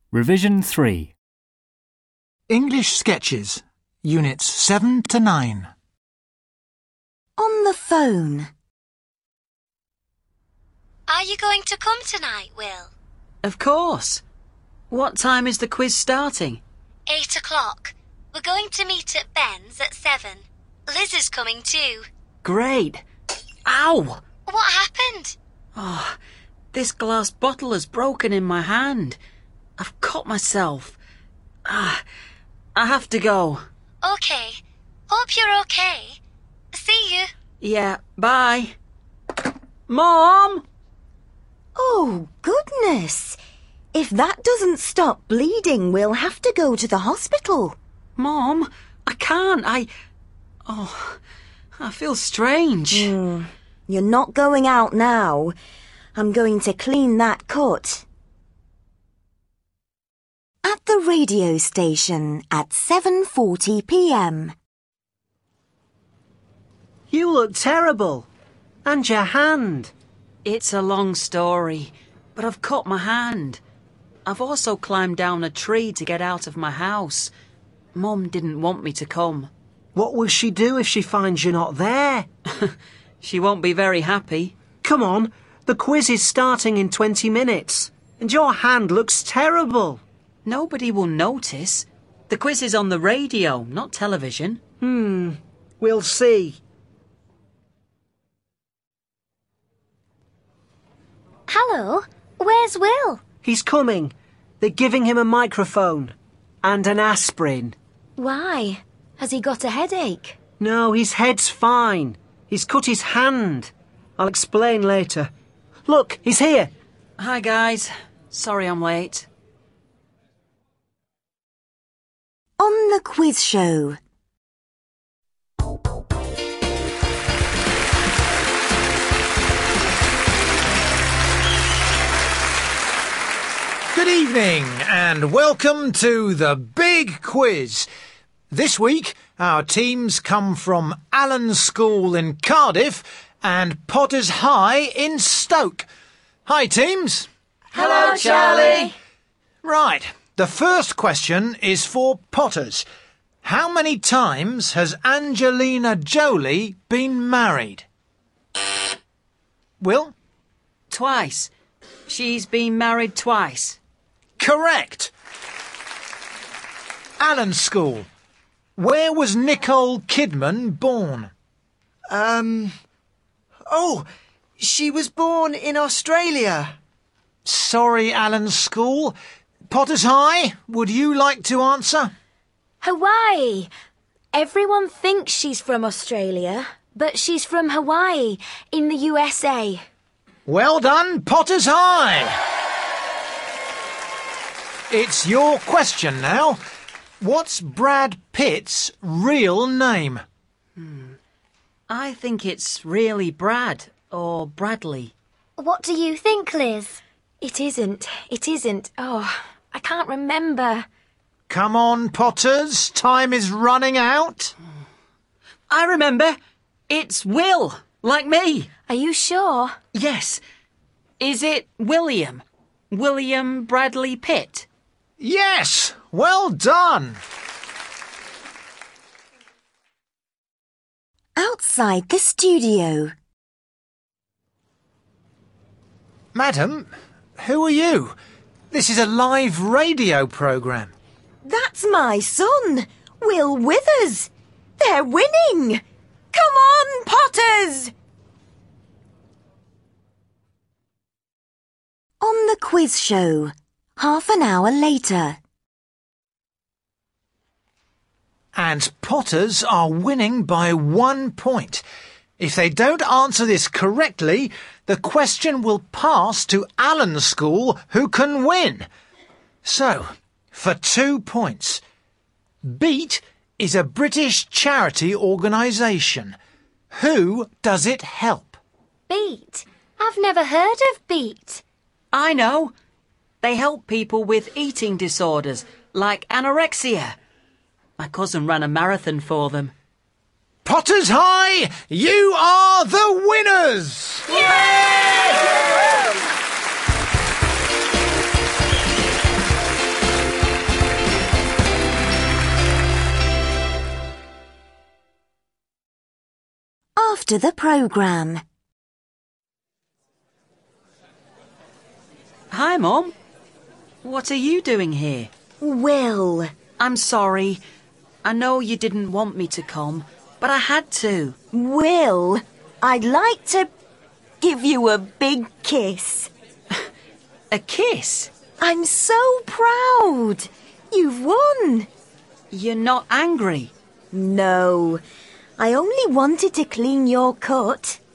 Revision 3. English Sketches, Units 7 to 9. On the phone. Are you going to come tonight, Will? Of course. What time is the quiz starting? 8 o'clock. We're going to meet at Ben's at 7. Liz is coming too. Great. Ow! What happened? Oh, this glass bottle has broken in my hand. I've cut myself. I have to go. OK. Hope you're OK. See you. Yeah, bye. Mom! Oh, goodness. If that doesn't stop bleeding, we'll have to go to the hospital. Mom, I can't. I feel strange. You're not going out now. I'm going to clean that cut. At the radio station at 7:40 p.m. You look terrible. And your hand. It's a long story, but I've cut my hand. I've also climbed down a tree to get out of my house. Mum didn't want me to come. What will she do if she finds you're not there? She won't be very happy. Come on, the quiz is starting in 20 minutes. And your hand looks terrible. Nobody will notice. The quiz is on the radio, not television. We'll see. Hello. Where's Will? He's coming. They're giving him a microphone. And an aspirin. Why? Has he got a headache? No, his head's fine. He's cut his hand. I'll explain later. Look, he's here. Hi, guys. Sorry I'm late. On the quiz show. Good evening and welcome to the Big Quiz. This week, our teams come from Allen School in Cardiff and Potters High in Stoke. Hi, teams. Hello, Charlie. Right, the first question is for Potters. How many times has Angelina Jolie been married? Will? Twice. She's been married twice. Correct. Allen School. Where was Nicole Kidman born? She was born in Australia. Sorry, Allen School. Potters High, would you like to answer? Hawaii. Everyone thinks she's from Australia, but she's from Hawaii in the USA. Well done, Potters High. It's your question now. What's Brad Pitt's real name? I think it's really Brad or Bradley. What do you think, Liz? It isn't. Oh, I can't remember. Come on, Potters. Time is running out. I remember. It's Will, like me. Are you sure? Yes. Is it William? William Bradley Pitt? Yes, well done. Outside the studio. Madam, who are you? This is a live radio programme. That's my son, Will Withers. They're winning. Come on, Potters! On the quiz show. Half an hour later. And Potters are winning by 1 point. If they don't answer this correctly, the question will pass to Allen School, who can win. So, for 2 points. BEAT is a British charity organisation. Who does it help? Beat? I've never heard of Beat. I know. They help people with eating disorders, like anorexia. My cousin ran a marathon for them. Potters High, you are the winners! Yay! after the programme. Hi, Mum. What are you doing here? Will. I'm sorry. I know you didn't want me to come, but I had to. Will, I'd like to give you a big kiss. A kiss? I'm so proud. You've won. You're not angry? No, I only wanted to clean your cut.